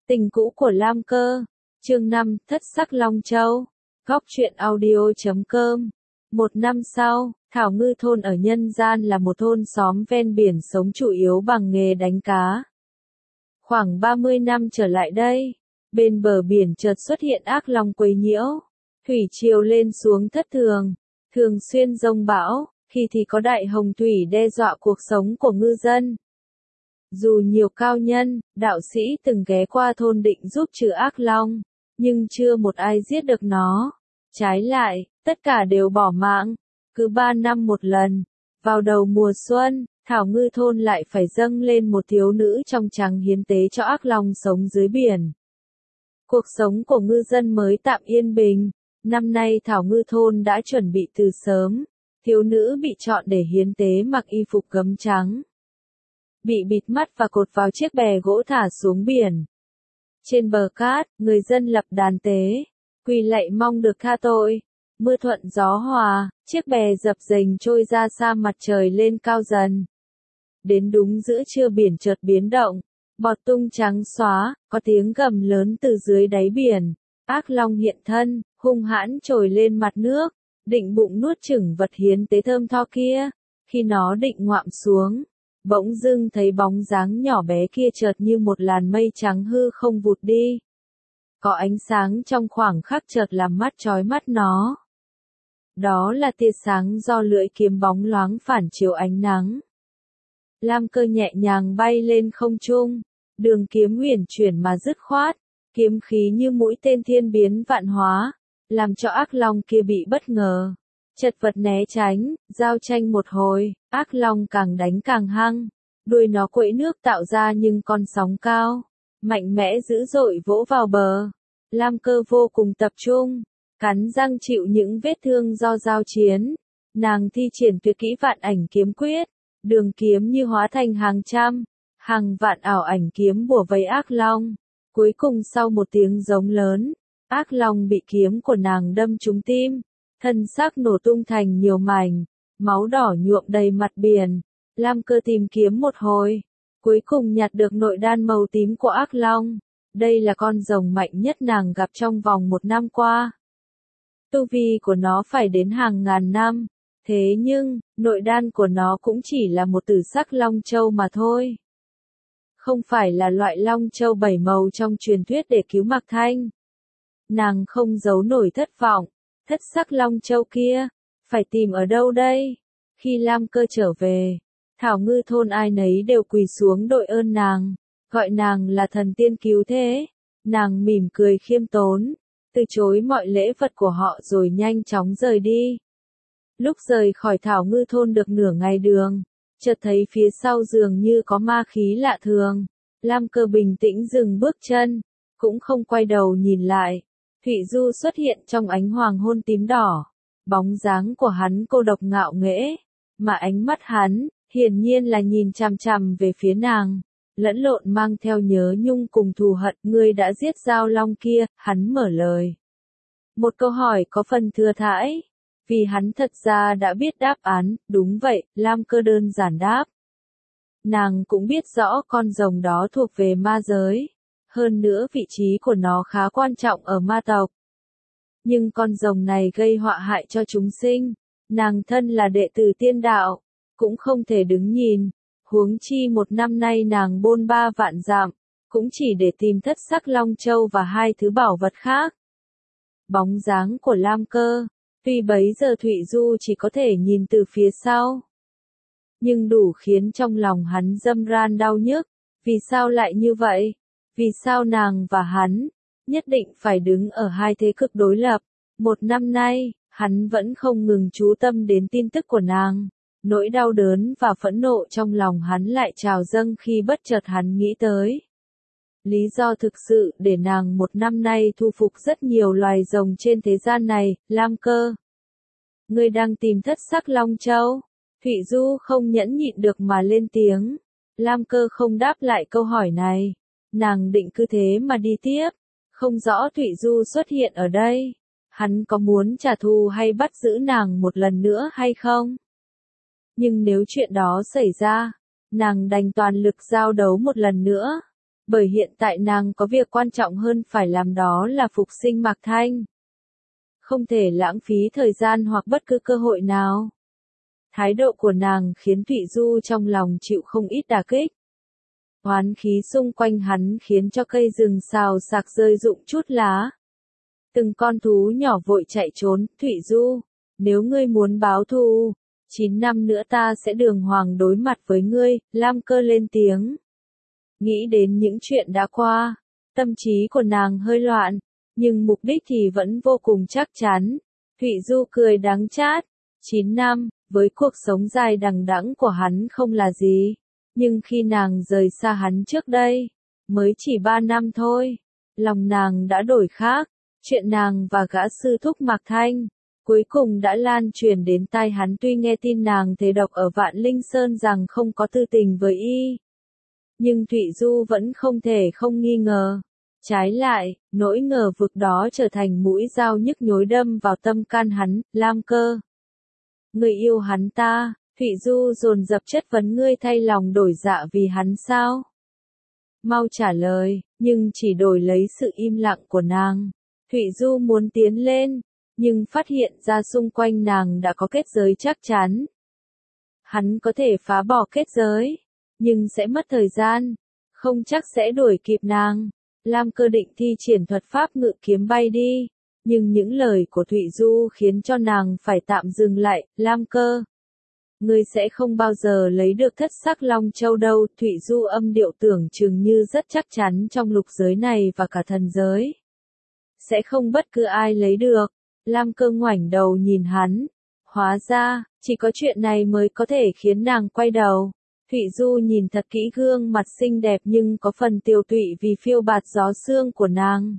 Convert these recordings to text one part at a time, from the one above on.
Tình cũ của Lam Cơ. Chương 5, Thất sắc Long Châu. Góc truyện audio.com. Một năm sau, Thảo Ngư thôn ở nhân gian là một thôn xóm ven biển sống chủ yếu bằng nghề đánh cá. Khoảng 30 năm trở lại đây, bên bờ biển chợt xuất hiện ác long quấy nhiễu. Thủy triều lên xuống thất thường, thường xuyên giông bão, khi thì có đại hồng thủy đe dọa cuộc sống của ngư dân. Dù nhiều cao nhân, đạo sĩ từng ghé qua thôn định giúp trừ ác long, nhưng chưa một ai giết được nó. Trái lại, tất cả đều bỏ mạng. Cứ 3 năm một lần, vào đầu mùa xuân, Thảo Ngư thôn lại phải dâng lên một thiếu nữ trong trắng hiến tế cho ác long sống dưới biển. Cuộc sống của ngư dân mới tạm yên bình. Năm nay Thảo Ngư thôn đã chuẩn bị từ sớm. Thiếu nữ bị chọn để hiến tế mặc y phục gấm trắng, bị bịt mắt và cột vào chiếc bè gỗ thả xuống biển. Trên bờ cát, người dân lập đàn tế, quỳ lạy mong được tha tội. Mưa thuận gió hòa, chiếc bè dập dềnh trôi ra xa, mặt trời lên cao dần. Đến đúng giữa trưa biển chợt biến động, bọt tung trắng xóa, có tiếng gầm lớn từ dưới đáy biển. Ác long hiện thân, hung hãn trồi lên mặt nước, định bụng nuốt chửng vật hiến tế thơm tho kia. Khi nó định ngoạm xuống, bỗng dưng thấy bóng dáng nhỏ bé kia chợt như một làn mây trắng hư không vụt đi. Có ánh sáng trong khoảng khắc chợt làm mắt chói mắt nó. Đó là tia sáng do lưỡi kiếm bóng loáng phản chiếu ánh nắng. Lam Cơ nhẹ nhàng bay lên không trung, đường kiếm uyển chuyển mà dứt khoát, kiếm khí như mũi tên thiên biến vạn hóa, làm cho ác long kia bị bất ngờ. Chật vật né tránh, giao tranh một hồi, ác long càng đánh càng hăng, đuôi nó quẫy nước tạo ra những con sóng cao, mạnh mẽ dữ dội vỗ vào bờ. Lam Cơ vô cùng tập trung, cắn răng chịu những vết thương do giao chiến. Nàng thi triển tuyệt kỹ vạn ảnh kiếm quyết, đường kiếm như hóa thành hàng trăm, hàng vạn ảo ảnh kiếm bủa vây ác long. Cuối cùng sau một tiếng giống lớn, ác long bị kiếm của nàng đâm trúng tim, thân xác nổ tung thành nhiều mảnh, máu đỏ nhuộm đầy mặt biển. Lam Cơ tìm kiếm một hồi, cuối cùng nhặt được nội đan màu tím của ác long. Đây là con rồng mạnh nhất nàng gặp trong vòng 1 năm qua. Tu vi của nó phải đến hàng ngàn năm, thế nhưng, nội đan của nó cũng chỉ là một tử sắc long châu mà thôi. Không phải là loại long châu 7 màu trong truyền thuyết để cứu Mạc Thanh. Nàng không giấu nổi thất vọng, thất sắc long châu kia, phải tìm ở đâu đây? Khi Lam Cơ trở về, Thảo Ngư thôn ai nấy đều quỳ xuống đội ơn nàng, gọi nàng là thần tiên cứu thế. Nàng mỉm cười khiêm tốn, từ chối mọi lễ vật của họ rồi nhanh chóng rời đi. Lúc rời khỏi Thảo Ngư thôn được nửa ngày đường, chợt thấy phía sau dường như có ma khí lạ thường. Lam Cơ bình tĩnh dừng bước chân, cũng không quay đầu nhìn lại. Thụy Du xuất hiện trong ánh hoàng hôn tím đỏ, bóng dáng của hắn cô độc ngạo nghễ, mà ánh mắt hắn, hiển nhiên là nhìn chằm chằm về phía nàng, lẫn lộn mang theo nhớ nhung cùng thù hận. Ngươi đã giết giao long kia, hắn mở lời. Một câu hỏi có phần thừa thãi, vì hắn thật ra đã biết đáp án. Đúng vậy, Lam Cơ đơn giản đáp. Nàng cũng biết rõ con rồng đó thuộc về ma giới, hơn nữa vị trí của nó khá quan trọng ở ma tộc. Nhưng con rồng này gây họa hại cho chúng sinh, nàng thân là đệ tử tiên đạo, cũng không thể đứng nhìn. Huống chi 1 năm nay nàng bôn ba vạn dặm, cũng chỉ để tìm thất sắc long châu và 2 thứ bảo vật khác. Bóng dáng của Lam Cơ, tuy bấy giờ Thụy Du chỉ có thể nhìn từ phía sau, nhưng đủ khiến trong lòng hắn râm ran đau nhức. Vì sao lại như vậy? Vì sao nàng và hắn nhất định phải đứng ở hai thế cực đối lập? 1 năm nay, hắn vẫn không ngừng chú tâm đến tin tức của nàng. Nỗi đau đớn và phẫn nộ trong lòng hắn lại trào dâng khi bất chợt hắn nghĩ tới lý do thực sự để nàng 1 năm nay thu phục rất nhiều loài rồng trên thế gian này. Lam Cơ, ngươi đang tìm thất sắc long châu? Thụy Du không nhẫn nhịn được mà lên tiếng. Lam Cơ không đáp lại câu hỏi này. Nàng định cứ thế mà đi tiếp. Không rõ Thụy Du xuất hiện ở đây, hắn có muốn trả thù hay bắt giữ nàng một lần nữa hay không? Nhưng nếu chuyện đó xảy ra, nàng đành toàn lực giao đấu một lần nữa. Bởi hiện tại nàng có việc quan trọng hơn phải làm, đó là phục sinh Mạc Thanh. Không thể lãng phí thời gian hoặc bất cứ cơ hội nào. Thái độ của nàng khiến Thụy Du trong lòng chịu không ít đả kích. Oán khí xung quanh hắn khiến cho cây rừng xào xạc rơi rụng chút lá. Từng con thú nhỏ vội chạy trốn. Thụy Du, nếu ngươi muốn báo thù, 9 năm nữa ta sẽ đường hoàng đối mặt với ngươi. Lam Cơ lên tiếng. Nghĩ đến những chuyện đã qua, tâm trí của nàng hơi loạn, nhưng mục đích thì vẫn vô cùng chắc chắn. Thụy Du cười đắng chát. 9 năm, với cuộc sống dài đằng đẵng của hắn không là gì. Nhưng khi nàng rời xa hắn trước đây, mới chỉ 3 năm thôi, lòng nàng đã đổi khác. Chuyện nàng và gã sư thúc Mạc Thanh, cuối cùng đã lan truyền đến tai hắn. Tuy nghe tin nàng thề độc ở Vạn Linh Sơn rằng không có tư tình với y, nhưng Thụy Du vẫn không thể không nghi ngờ. Trái lại, nỗi ngờ vực đó trở thành mũi dao nhức nhối đâm vào tâm can hắn. Lam Cơ, người yêu hắn ta. Thụy Du dồn dập chất vấn, ngươi thay lòng đổi dạ vì hắn sao? Mau trả lời, nhưng chỉ đổi lấy sự im lặng của nàng. Thụy Du muốn tiến lên, nhưng phát hiện ra xung quanh nàng đã có kết giới chắc chắn. Hắn có thể phá bỏ kết giới, nhưng sẽ mất thời gian, không chắc sẽ đuổi kịp nàng. Lam Cơ định thi triển thuật pháp ngự kiếm bay đi, nhưng những lời của Thụy Du khiến cho nàng phải tạm dừng lại. Lam Cơ, ngươi sẽ không bao giờ lấy được thất sắc Long Châu đâu. Thụy Du âm điệu tưởng chừng như rất chắc chắn, trong lục giới này và cả thần giới, sẽ không bất cứ ai lấy được. Lam Cơ ngoảnh đầu nhìn hắn. Hóa ra, chỉ có chuyện này mới có thể khiến nàng quay đầu. Thụy Du nhìn thật kỹ gương mặt xinh đẹp nhưng có phần tiều tụy vì phiêu bạt gió sương của nàng.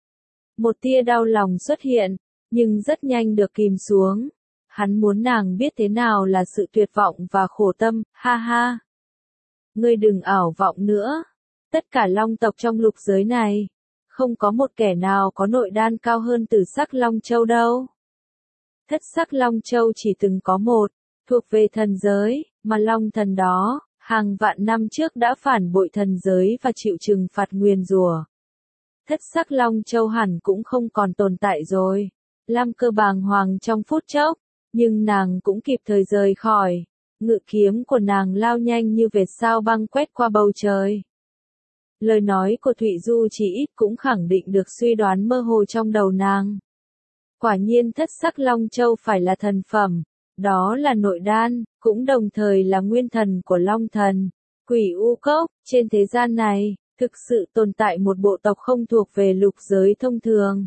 Một tia đau lòng xuất hiện, nhưng rất nhanh được kìm xuống. Hắn muốn nàng biết thế nào là sự tuyệt vọng và khổ tâm. Ha ha! Ngươi đừng ảo vọng nữa. Tất cả long tộc trong lục giới này, không có một kẻ nào có nội đan cao hơn Tử Sắc Long Châu đâu. Thất sắc Long Châu chỉ từng có một, thuộc về thần giới, mà Long Thần đó, hàng vạn năm trước đã phản bội thần giới và chịu trừng phạt nguyền rủa. Thất sắc Long Châu hẳn cũng không còn tồn tại rồi. Lam Cơ bàng hoàng trong phút chốc, nhưng nàng cũng kịp thời rời khỏi. Ngự kiếm của nàng lao nhanh như vệt sao băng quét qua bầu trời. Lời nói của Thụy Du chỉ ít cũng khẳng định được suy đoán mơ hồ trong đầu nàng. Quả nhiên thất sắc Long Châu phải là thần phẩm, đó là nội đan, cũng đồng thời là nguyên thần của Long Thần. Quỷ U Cốc, trên thế gian này, thực sự tồn tại một bộ tộc không thuộc về lục giới thông thường.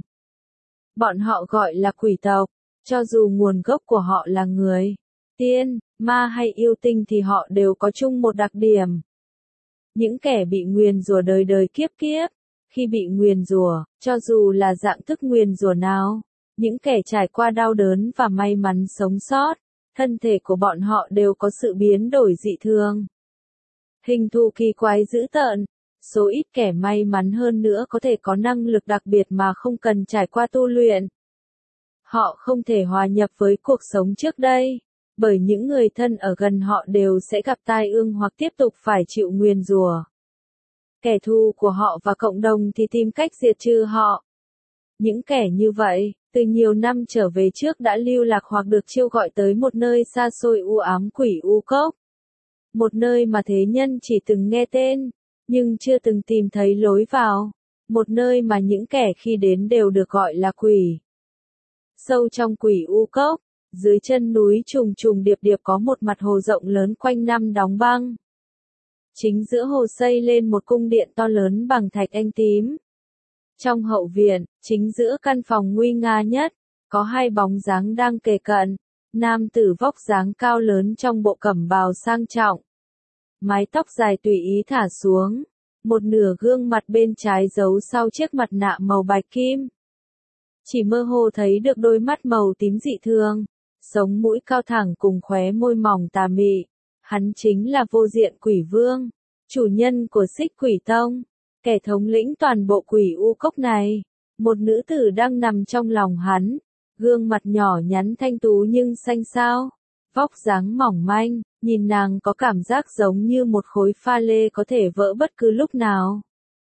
Bọn họ gọi là quỷ tộc, cho dù nguồn gốc của họ là người, tiên, ma hay yêu tinh thì họ đều có chung một đặc điểm. Những kẻ bị nguyền rủa đời đời kiếp kiếp, khi bị nguyền rủa, cho dù là dạng thức nguyền rủa nào, những kẻ trải qua đau đớn và may mắn sống sót, thân thể của bọn họ đều có sự biến đổi dị thường. Hình thù kỳ quái dữ tợn, số ít kẻ may mắn hơn nữa có thể có năng lực đặc biệt mà không cần trải qua tu luyện. Họ không thể hòa nhập với cuộc sống trước đây, bởi những người thân ở gần họ đều sẽ gặp tai ương hoặc tiếp tục phải chịu nguyền rủa. Kẻ thù của họ và cộng đồng thì tìm cách diệt trừ họ. Những kẻ như vậy, từ nhiều năm trở về trước đã lưu lạc hoặc được chiêu gọi tới một nơi xa xôi u ám Quỷ U Cốc. Một nơi mà thế nhân chỉ từng nghe tên, nhưng chưa từng tìm thấy lối vào. Một nơi mà những kẻ khi đến đều được gọi là quỷ. Sâu trong Quỷ U Cốc, dưới chân núi trùng trùng điệp điệp có một mặt hồ rộng lớn quanh năm đóng băng. Chính giữa hồ xây lên một cung điện to lớn bằng thạch anh tím. Trong hậu viện, chính giữa căn phòng nguy nga nhất, có hai bóng dáng đang kề cận. Nam tử vóc dáng cao lớn trong bộ cẩm bào sang trọng. Mái tóc dài tùy ý thả xuống. Một nửa gương mặt bên trái giấu sau chiếc mặt nạ màu bạch kim. Chỉ mơ hồ thấy được đôi mắt màu tím dị thường. Sống mũi cao thẳng cùng khóe môi mỏng tà mị. Hắn chính là Vô Diện Quỷ Vương, chủ nhân của Xích Quỷ Tông, kẻ thống lĩnh toàn bộ Quỷ U Cốc này. Một nữ tử đang nằm trong lòng hắn, gương mặt nhỏ nhắn thanh tú nhưng xanh xao, vóc dáng mỏng manh, nhìn nàng có cảm giác giống như một khối pha lê có thể vỡ bất cứ lúc nào.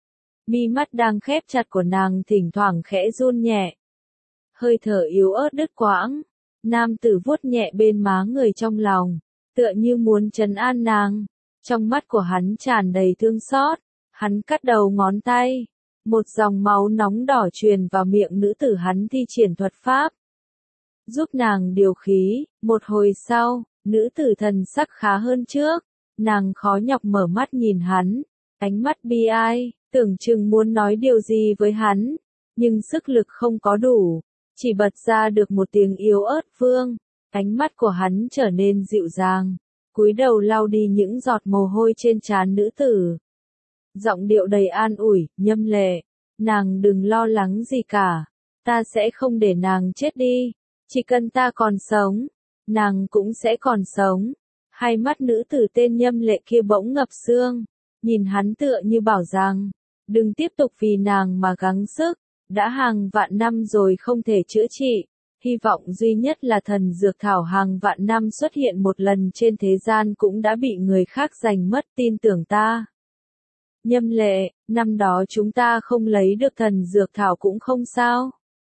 Mi mắt đang khép chặt của nàng thỉnh thoảng khẽ run nhẹ. Hơi thở yếu ớt đứt quãng. Nam tử vuốt nhẹ bên má người trong lòng, tựa như muốn trấn an nàng. Trong mắt của hắn tràn đầy thương xót, hắn cắt đầu ngón tay. Một dòng máu nóng đỏ truyền vào miệng nữ tử, hắn thi triển thuật pháp, giúp nàng điều khí. Một hồi sau, nữ tử thần sắc khá hơn trước. Nàng khó nhọc mở mắt nhìn hắn, ánh mắt bi ai, tưởng chừng muốn nói điều gì với hắn, nhưng sức lực không có đủ, chỉ bật ra được một tiếng yếu ớt Vương. Ánh mắt của hắn trở nên dịu dàng, cúi đầu lau đi những giọt mồ hôi trên trán nữ tử. Giọng điệu đầy an ủi, Nhâm Lệ, nàng đừng lo lắng gì cả, ta sẽ không để nàng chết đi, chỉ cần ta còn sống, nàng cũng sẽ còn sống. Hai mắt nữ tử tên Nhâm Lệ kia bỗng ngập sương, nhìn hắn tựa như bảo rằng, đừng tiếp tục vì nàng mà gắng sức, đã hàng vạn năm rồi không thể chữa trị, hy vọng duy nhất là thần dược thảo hàng vạn năm xuất hiện một lần trên thế gian cũng đã bị người khác giành mất, tin tưởng ta. Nhâm Lệ, năm đó chúng ta không lấy được thần dược thảo cũng không sao.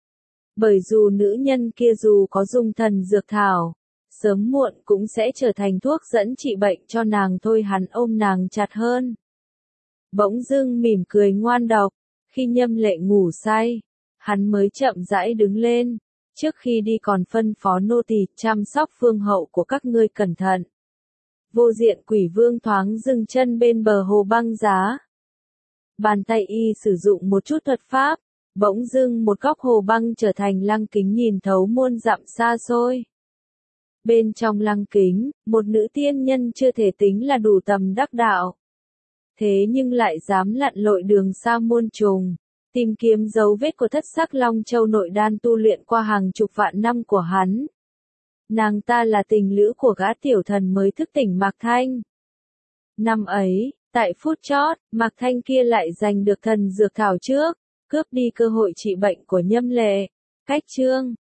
Bởi dù nữ nhân kia dù có dùng thần dược thảo, sớm muộn cũng sẽ trở thành thuốc dẫn trị bệnh cho nàng thôi. Hắn ôm nàng chặt hơn. Bỗng dưng mỉm cười ngoan độc, khi Nhâm Lệ ngủ say, hắn mới chậm rãi đứng lên, trước khi đi còn phân phó nô tỳ chăm sóc phương hậu của các ngươi cẩn thận. Vô Diện Quỷ Vương thoáng dừng chân bên bờ hồ băng giá. Bàn tay y sử dụng một chút thuật pháp, bỗng dưng một góc hồ băng trở thành lăng kính nhìn thấu muôn dặm xa xôi. Bên trong lăng kính, một nữ tiên nhân chưa thể tính là đủ tầm đắc đạo. Thế nhưng lại dám lặn lội đường xa muôn trùng, tìm kiếm dấu vết của Thất Sắc Long Châu nội đan tu luyện qua hàng chục vạn năm của hắn. Nàng ta là tình lữ của gã tiểu thần mới thức tỉnh Mạc Thanh. Năm ấy, tại phút chót, Mạc Thanh kia lại giành được thần dược thảo trước, cướp đi cơ hội trị bệnh của Nhâm Lệ. Cách chương